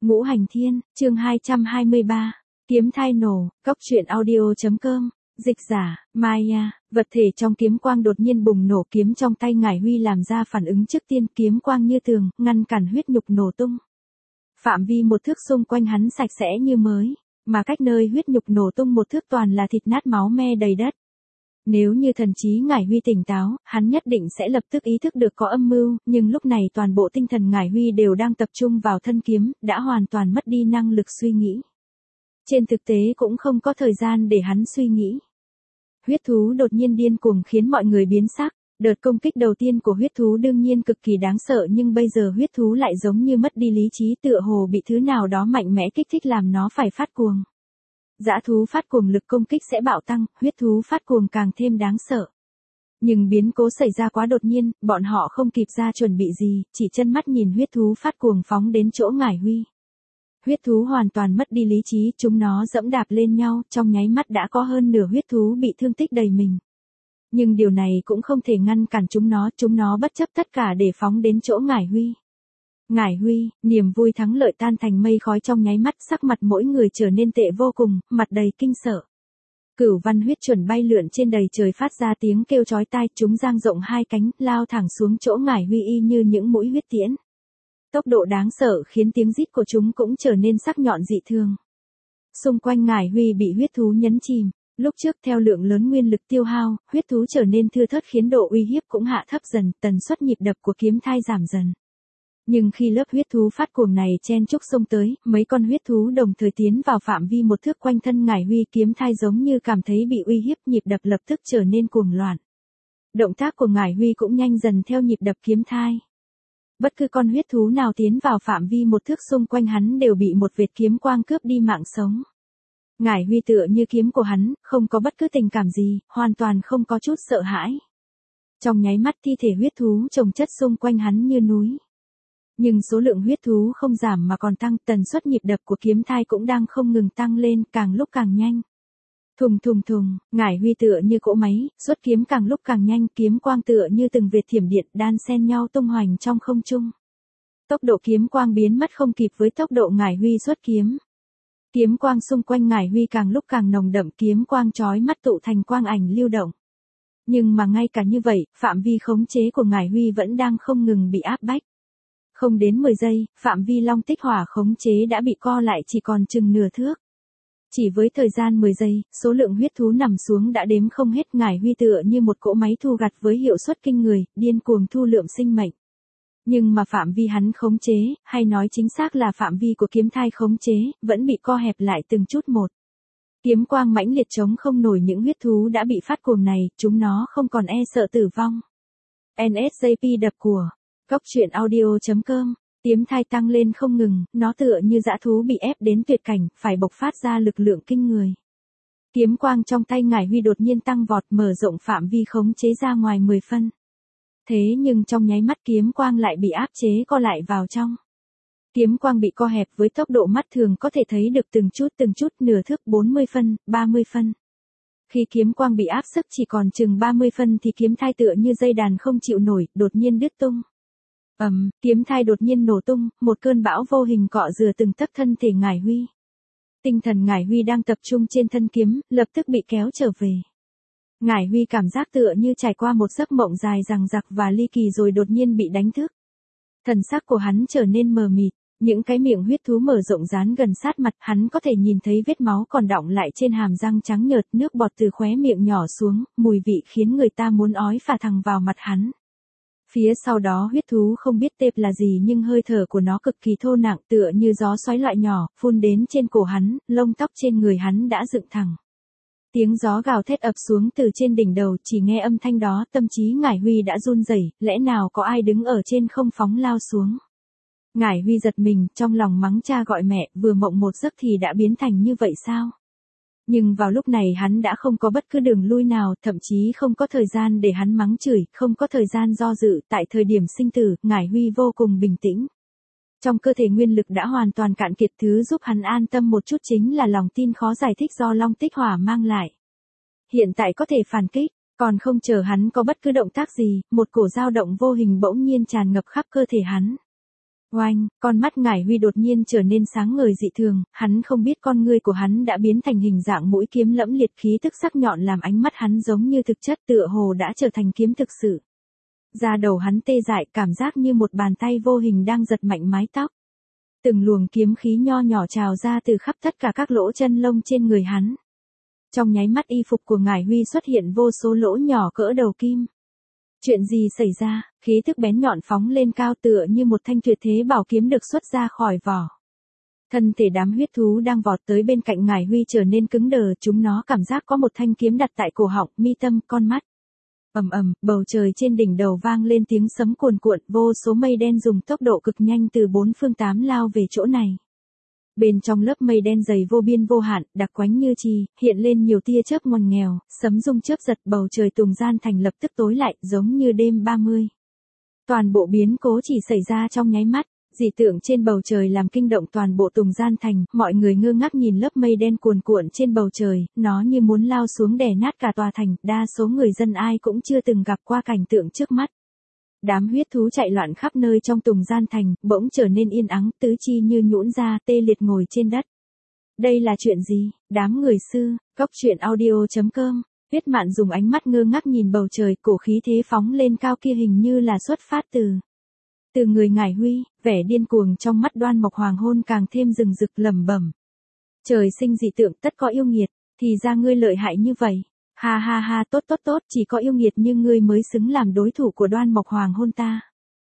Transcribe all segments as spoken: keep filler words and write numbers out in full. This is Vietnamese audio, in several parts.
Ngũ Hành Thiên, chương hai trăm hai mươi ba, kiếm thai nổ, góc truyện audio.com, dịch giả, Maya, vật thể trong kiếm quang đột nhiên bùng nổ, kiếm trong tay Ngải Huy làm ra phản ứng trước tiên, kiếm quang như tường, ngăn cản huyết nhục nổ tung. Phạm vi một thước xung quanh hắn sạch sẽ như mới, mà cách nơi huyết nhục nổ tung một thước toàn là thịt nát máu me đầy đất. Nếu như thần trí Ngải Huy tỉnh táo, hắn nhất định sẽ lập tức ý thức được có âm mưu, nhưng lúc này toàn bộ tinh thần Ngải Huy đều đang tập trung vào thân kiếm, đã hoàn toàn mất đi năng lực suy nghĩ. Trên thực tế cũng không có thời gian để hắn suy nghĩ. Huyết thú đột nhiên điên cuồng khiến mọi người biến sắc, đợt công kích đầu tiên của huyết thú đương nhiên cực kỳ đáng sợ, nhưng bây giờ huyết thú lại giống như mất đi lý trí, tựa hồ bị thứ nào đó mạnh mẽ kích thích làm nó phải phát cuồng. Dã thú phát cuồng lực công kích sẽ bạo tăng, huyết thú phát cuồng càng thêm đáng sợ. Nhưng biến cố xảy ra quá đột nhiên, bọn họ không kịp ra chuẩn bị gì, chỉ chân mắt nhìn huyết thú phát cuồng phóng đến chỗ Ngải Huy. Huyết thú hoàn toàn mất đi lý trí, chúng nó dẫm đạp lên nhau, trong nháy mắt đã có hơn nửa huyết thú bị thương tích đầy mình. Nhưng điều này cũng không thể ngăn cản chúng nó, chúng nó bất chấp tất cả để phóng đến chỗ Ngải Huy. Ngải Huy, niềm vui thắng lợi tan thành mây khói trong nháy mắt, sắc mặt mỗi người trở nên tệ vô cùng, mặt đầy kinh sợ. Cửu văn huyết chuẩn bay lượn trên đầy trời phát ra tiếng kêu chói tai, chúng dang rộng hai cánh, lao thẳng xuống chỗ Ngải Huy y như những mũi huyết tiễn. Tốc độ đáng sợ khiến tiếng rít của chúng cũng trở nên sắc nhọn dị thường. Xung quanh Ngải Huy bị huyết thú nhấn chìm. Lúc trước theo lượng lớn nguyên lực tiêu hao, huyết thú trở nên thưa thớt khiến độ uy hiếp cũng hạ thấp dần, tần suất nhịp đập của kiếm thai giảm dần. Nhưng khi lớp huyết thú phát cuồng này chen chúc xông tới, mấy con huyết thú đồng thời tiến vào phạm vi một thước quanh thân Ngải Huy, kiếm thai giống như cảm thấy bị uy hiếp, nhịp đập lập tức trở nên cuồng loạn. Động tác của Ngải Huy cũng nhanh dần theo nhịp đập kiếm thai. Bất cứ con huyết thú nào tiến vào phạm vi một thước xung quanh hắn đều bị một vệt kiếm quang cướp đi mạng sống. Ngải Huy tựa như kiếm của hắn, không có bất cứ tình cảm gì, hoàn toàn không có chút sợ hãi. Trong nháy mắt thi thể huyết thú chồng chất xung quanh hắn như núi. Nhưng số lượng huyết thú không giảm mà còn tăng, tần suất nhịp đập của kiếm thai cũng đang không ngừng tăng lên, càng lúc càng nhanh. Thùng thùng thùng, Ngải Huy tựa như cỗ máy, xuất kiếm càng lúc càng nhanh, kiếm quang tựa như từng vệt thiểm điện đan xen nhau tung hoành trong không trung. Tốc độ kiếm quang biến mất không kịp với tốc độ Ngải Huy xuất kiếm. Kiếm quang xung quanh Ngải Huy càng lúc càng nồng đậm, kiếm quang chói mắt tụ thành quang ảnh lưu động. Nhưng mà ngay cả như vậy, phạm vi khống chế của Ngải Huy vẫn đang không ngừng bị áp bách. Không đến mười giây, phạm vi long tích hỏa khống chế đã bị co lại chỉ còn chừng nửa thước. Chỉ với thời gian mười giây, số lượng huyết thú nằm xuống đã đếm không hết. Ngải Huy tựa như một cỗ máy thu gặt với hiệu suất kinh người, điên cuồng thu lượm sinh mệnh. Nhưng mà phạm vi hắn khống chế, hay nói chính xác là phạm vi của kiếm thai khống chế, vẫn bị co hẹp lại từng chút một. Kiếm quang mãnh liệt chống không nổi những huyết thú đã bị phát cuồng này, chúng nó không còn e sợ tử vong. en ét gi pê đập của góc truyện audio.com, kiếm thai tăng lên không ngừng, nó tựa như dã thú bị ép đến tuyệt cảnh, phải bộc phát ra lực lượng kinh người. Kiếm quang trong tay Ngải Huy đột nhiên tăng vọt, mở rộng phạm vi khống chế ra ngoài mười phân. Thế nhưng trong nháy mắt kiếm quang lại bị áp chế co lại vào trong. Kiếm quang bị co hẹp với tốc độ mắt thường có thể thấy được từng chút từng chút, nửa thước, bốn mươi phân, ba mươi phân. Khi kiếm quang bị áp sức chỉ còn chừng ba mươi phân thì kiếm thai tựa như dây đàn không chịu nổi, đột nhiên đứt tung. Ầm, um, kiếm thai đột nhiên nổ tung, một cơn bão vô hình cọ rửa từng tấc thân thể Ngải Huy. Tinh thần Ngải Huy đang tập trung trên thân kiếm, lập tức bị kéo trở về. Ngải Huy cảm giác tựa như trải qua một giấc mộng dài dằng dặc và ly kỳ rồi đột nhiên bị đánh thức. Thần sắc của hắn trở nên mờ mịt, những cái miệng huyết thú mở rộng dán gần sát mặt, hắn có thể nhìn thấy vết máu còn đọng lại trên hàm răng trắng nhợt, nước bọt từ khóe miệng nhỏ xuống, mùi vị khiến người ta muốn ói phả thẳng vào mặt hắn. Phía sau đó huyết thú không biết tệp là gì nhưng hơi thở của nó cực kỳ thô nặng, tựa như gió xoáy loại nhỏ, phun đến trên cổ hắn, lông tóc trên người hắn đã dựng thẳng. Tiếng gió gào thét ập xuống từ trên đỉnh đầu, chỉ nghe âm thanh đó, tâm trí Ngải Huy đã run rẩy, lẽ nào có ai đứng ở trên không phóng lao xuống. Ngải Huy giật mình, trong lòng mắng cha gọi mẹ, vừa mộng một giấc thì đã biến thành như vậy sao? Nhưng vào lúc này hắn đã không có bất cứ đường lui nào, thậm chí không có thời gian để hắn mắng chửi, không có thời gian do dự, tại thời điểm sinh tử, Ngải Huy vô cùng bình tĩnh. Trong cơ thể nguyên lực đã hoàn toàn cạn kiệt, thứ giúp hắn an tâm một chút chính là lòng tin khó giải thích do long tích hỏa mang lại. Hiện tại có thể phản kích, còn không chờ hắn có bất cứ động tác gì, một cổ dao động vô hình bỗng nhiên tràn ngập khắp cơ thể hắn. Oanh, con mắt Ngải Huy đột nhiên trở nên sáng ngời dị thường, hắn không biết con ngươi của hắn đã biến thành hình dạng mũi kiếm lẫm liệt khí tức sắc nhọn làm ánh mắt hắn giống như thực chất tựa hồ đã trở thành kiếm thực sự. Da đầu hắn tê dại cảm giác như một bàn tay vô hình đang giật mạnh mái tóc. Từng luồng kiếm khí nho nhỏ trào ra từ khắp tất cả các lỗ chân lông trên người hắn. Trong nháy mắt y phục của Ngải Huy xuất hiện vô số lỗ nhỏ cỡ đầu kim. Chuyện gì xảy ra, khí tức bén nhọn phóng lên cao tựa như một thanh tuyệt thế bảo kiếm được xuất ra khỏi vỏ. Thân thể đám huyết thú đang vọt tới bên cạnh Ngải Huy trở nên cứng đờ, chúng nó cảm giác có một thanh kiếm đặt tại cổ họng, mi tâm, con mắt. Ầm ầm, bầu trời trên đỉnh đầu vang lên tiếng sấm cuồn cuộn, vô số mây đen dùng tốc độ cực nhanh từ bốn phương tám lao về chỗ này. Bên trong lớp mây đen dày vô biên vô hạn, đặc quánh như chì, hiện lên nhiều tia chớp ngoằn nghèo, sấm rung chớp giật, bầu trời Tùng Gian Thành lập tức tối lại, giống như đêm ba mươi. Toàn bộ biến cố chỉ xảy ra trong nháy mắt, dị tượng trên bầu trời làm kinh động toàn bộ Tùng Gian Thành, mọi người ngơ ngác nhìn lớp mây đen cuồn cuộn trên bầu trời, nó như muốn lao xuống đè nát cả tòa thành, đa số người dân ai cũng chưa từng gặp qua cảnh tượng trước mắt. Đám huyết thú chạy loạn khắp nơi trong Tùng Gian Thành, bỗng trở nên yên ắng, tứ chi như nhũn ra, tê liệt ngồi trên đất. Đây là chuyện gì? Đám người sư, cốc truyện audio chấm com, Tuyết Mạn dùng ánh mắt ngơ ngác nhìn bầu trời, cổ khí thế phóng lên cao kia hình như là xuất phát từ từ người Ngải Huy, vẻ điên cuồng trong mắt Đoan Mộc Hoàng Hôn càng thêm rừng rực lẩm bẩm. Trời sinh dị tượng tất có yêu nghiệt, thì ra ngươi lợi hại như vậy. Ha ha ha, tốt tốt tốt, chỉ có yêu nghiệt như ngươi mới xứng làm đối thủ của Đoan Mộc Hoàng Hôn ta.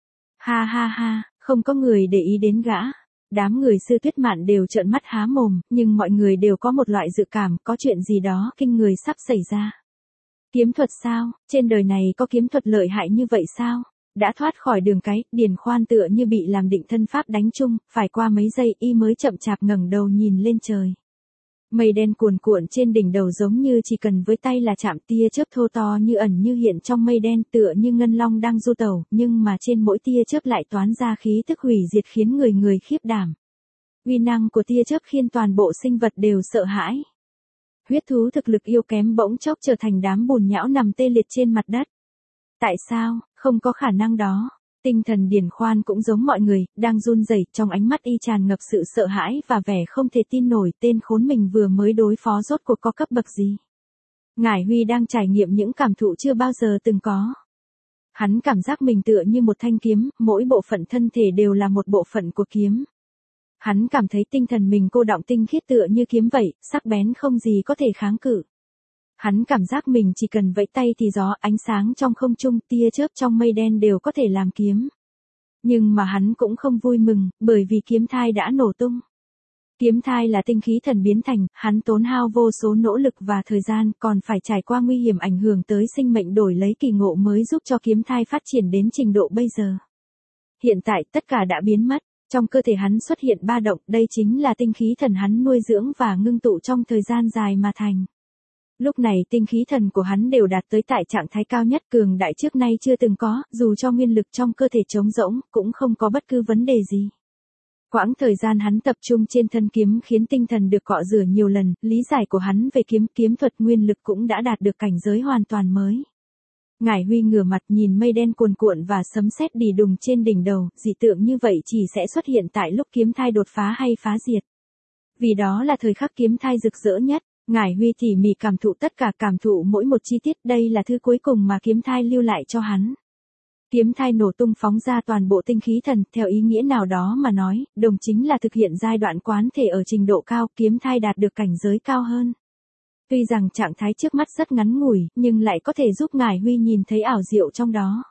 Ha ha ha, không có người để ý đến gã. Đám người sư Tuyết Mạn đều trợn mắt há mồm, nhưng mọi người đều có một loại dự cảm, có chuyện gì đó kinh người sắp xảy ra. Kiếm thuật sao? Trên đời này có kiếm thuật lợi hại như vậy sao? Đã thoát khỏi đường cái, Điền Khoan tựa như bị làm định thân pháp đánh chung, phải qua mấy giây y mới chậm chạp ngẩng đầu nhìn lên trời. Mây đen cuồn cuộn trên đỉnh đầu giống như chỉ cần với tay là chạm, tia chớp thô to như ẩn như hiện trong mây đen tựa như ngân long đang du tẩu, nhưng mà trên mỗi tia chớp lại toán ra khí tức hủy diệt khiến người người khiếp đảm. Uy năng của tia chớp khiến toàn bộ sinh vật đều sợ hãi. Huyết thú thực lực yếu kém bỗng chốc trở thành đám bùn nhão nằm tê liệt trên mặt đất. Tại sao? Không có khả năng đó. Tinh thần Điền Khoan cũng giống mọi người, đang run rẩy, trong ánh mắt y tràn ngập sự sợ hãi và vẻ không thể tin nổi, tên khốn mình vừa mới đối phó rốt cuộc có cấp bậc gì. Ngải Huy đang trải nghiệm những cảm thụ chưa bao giờ từng có. Hắn cảm giác mình tựa như một thanh kiếm, mỗi bộ phận thân thể đều là một bộ phận của kiếm. Hắn cảm thấy tinh thần mình cô đọng tinh khiết tựa như kiếm vậy, sắc bén không gì có thể kháng cự. Hắn cảm giác mình chỉ cần vẫy tay thì gió, ánh sáng trong không trung, tia chớp trong mây đen đều có thể làm kiếm. Nhưng mà hắn cũng không vui mừng, bởi vì kiếm thai đã nổ tung. Kiếm thai là tinh khí thần biến thành, hắn tốn hao vô số nỗ lực và thời gian, còn phải trải qua nguy hiểm ảnh hưởng tới sinh mệnh đổi lấy kỳ ngộ mới giúp cho kiếm thai phát triển đến trình độ bây giờ. Hiện tại tất cả đã biến mất, trong cơ thể hắn xuất hiện ba động, đây chính là tinh khí thần hắn nuôi dưỡng và ngưng tụ trong thời gian dài mà thành. Lúc này tinh khí thần của hắn đều đạt tới tại trạng thái cao nhất cường đại trước nay chưa từng có, dù cho nguyên lực trong cơ thể trống rỗng, cũng không có bất cứ vấn đề gì. Quãng thời gian hắn tập trung trên thân kiếm khiến tinh thần được cọ rửa nhiều lần, lý giải của hắn về kiếm kiếm thuật nguyên lực cũng đã đạt được cảnh giới hoàn toàn mới. Ngải Huy ngửa mặt nhìn mây đen cuồn cuộn và sấm sét đì đùng trên đỉnh đầu, dị tượng như vậy chỉ sẽ xuất hiện tại lúc kiếm thai đột phá hay phá diệt. Vì đó là thời khắc kiếm thai rực rỡ nhất. Ngải Huy tỉ mỉ cảm thụ tất cả, cảm thụ mỗi một chi tiết, đây là thứ cuối cùng mà kiếm thai lưu lại cho hắn. Kiếm thai nổ tung phóng ra toàn bộ tinh khí thần, theo ý nghĩa nào đó mà nói, đồng chính là thực hiện giai đoạn quán thể ở trình độ cao, kiếm thai đạt được cảnh giới cao hơn. Tuy rằng trạng thái trước mắt rất ngắn ngủi, nhưng lại có thể giúp Ngải Huy nhìn thấy ảo diệu trong đó.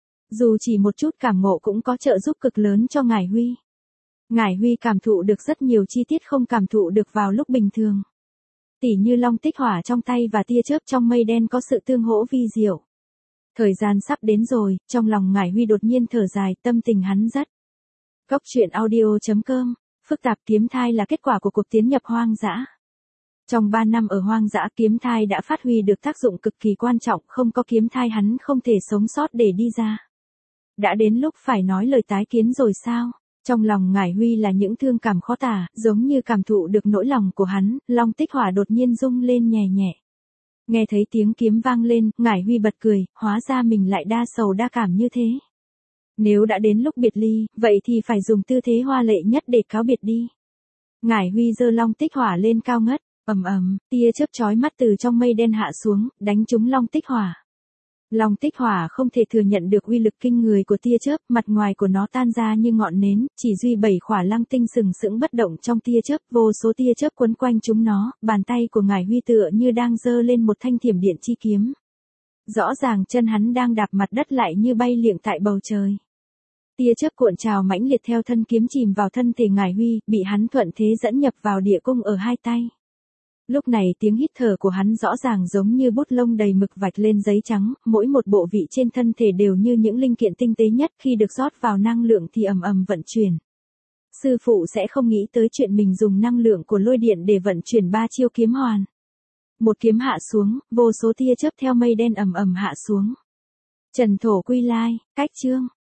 Dù chỉ một chút cảm ngộ cũng có trợ giúp cực lớn cho Ngải Huy. Ngải Huy cảm thụ được rất nhiều chi tiết không cảm thụ được vào lúc bình thường. Tỉ như long tích hỏa trong tay và tia chớp trong mây đen có sự tương hỗ vi diệu. Thời gian sắp đến rồi, trong lòng Ngải Huy đột nhiên thở dài, tâm tình hắn rất. Cốc truyện audio chấm com, phức tạp kiếm thai là kết quả của cuộc tiến nhập hoang dã. Trong ba năm ở hoang dã, kiếm thai đã phát huy được tác dụng cực kỳ quan trọng, không có kiếm thai hắn không thể sống sót để đi ra. Đã đến lúc phải nói lời tái kiến rồi sao? Trong lòng Ngải Huy là những thương cảm khó tả, giống như cảm thụ được nỗi lòng của hắn, long tích hỏa đột nhiên rung lên nhẹ nhẹ. Nghe thấy tiếng kiếm vang lên, Ngải Huy bật cười, hóa ra mình lại đa sầu đa cảm như thế. Nếu đã đến lúc biệt ly, vậy thì phải dùng tư thế hoa lệ nhất để cáo biệt đi. Ngải Huy giơ long tích hỏa lên cao ngất, ầm ầm, tia chớp chói mắt từ trong mây đen hạ xuống, đánh trúng long tích hỏa. Long tích hỏa không thể thừa nhận được uy lực kinh người của tia chớp, mặt ngoài của nó tan ra như ngọn nến, chỉ duy bảy khỏa lăng tinh sừng sững bất động trong tia chớp, vô số tia chớp quấn quanh chúng nó, bàn tay của Ngải Huy tựa như đang giơ lên một thanh thiểm điện chi kiếm. Rõ ràng chân hắn đang đạp mặt đất lại như bay liệng tại bầu trời. Tia chớp cuộn trào mãnh liệt theo thân kiếm chìm vào thân thể Ngải Huy, bị hắn thuận thế dẫn nhập vào địa cung ở hai tay. Lúc này tiếng hít thở của hắn rõ ràng giống như bút lông đầy mực vạch lên giấy trắng, mỗi một bộ vị trên thân thể đều như những linh kiện tinh tế nhất, khi được rót vào năng lượng thì ầm ầm vận chuyển. Sư phụ sẽ không nghĩ tới chuyện mình dùng năng lượng của lôi điện để vận chuyển ba chiêu kiếm hoàn. Một kiếm hạ xuống, vô số tia chớp theo mây đen ầm ầm hạ xuống. Trần thổ quy lai, cách chương.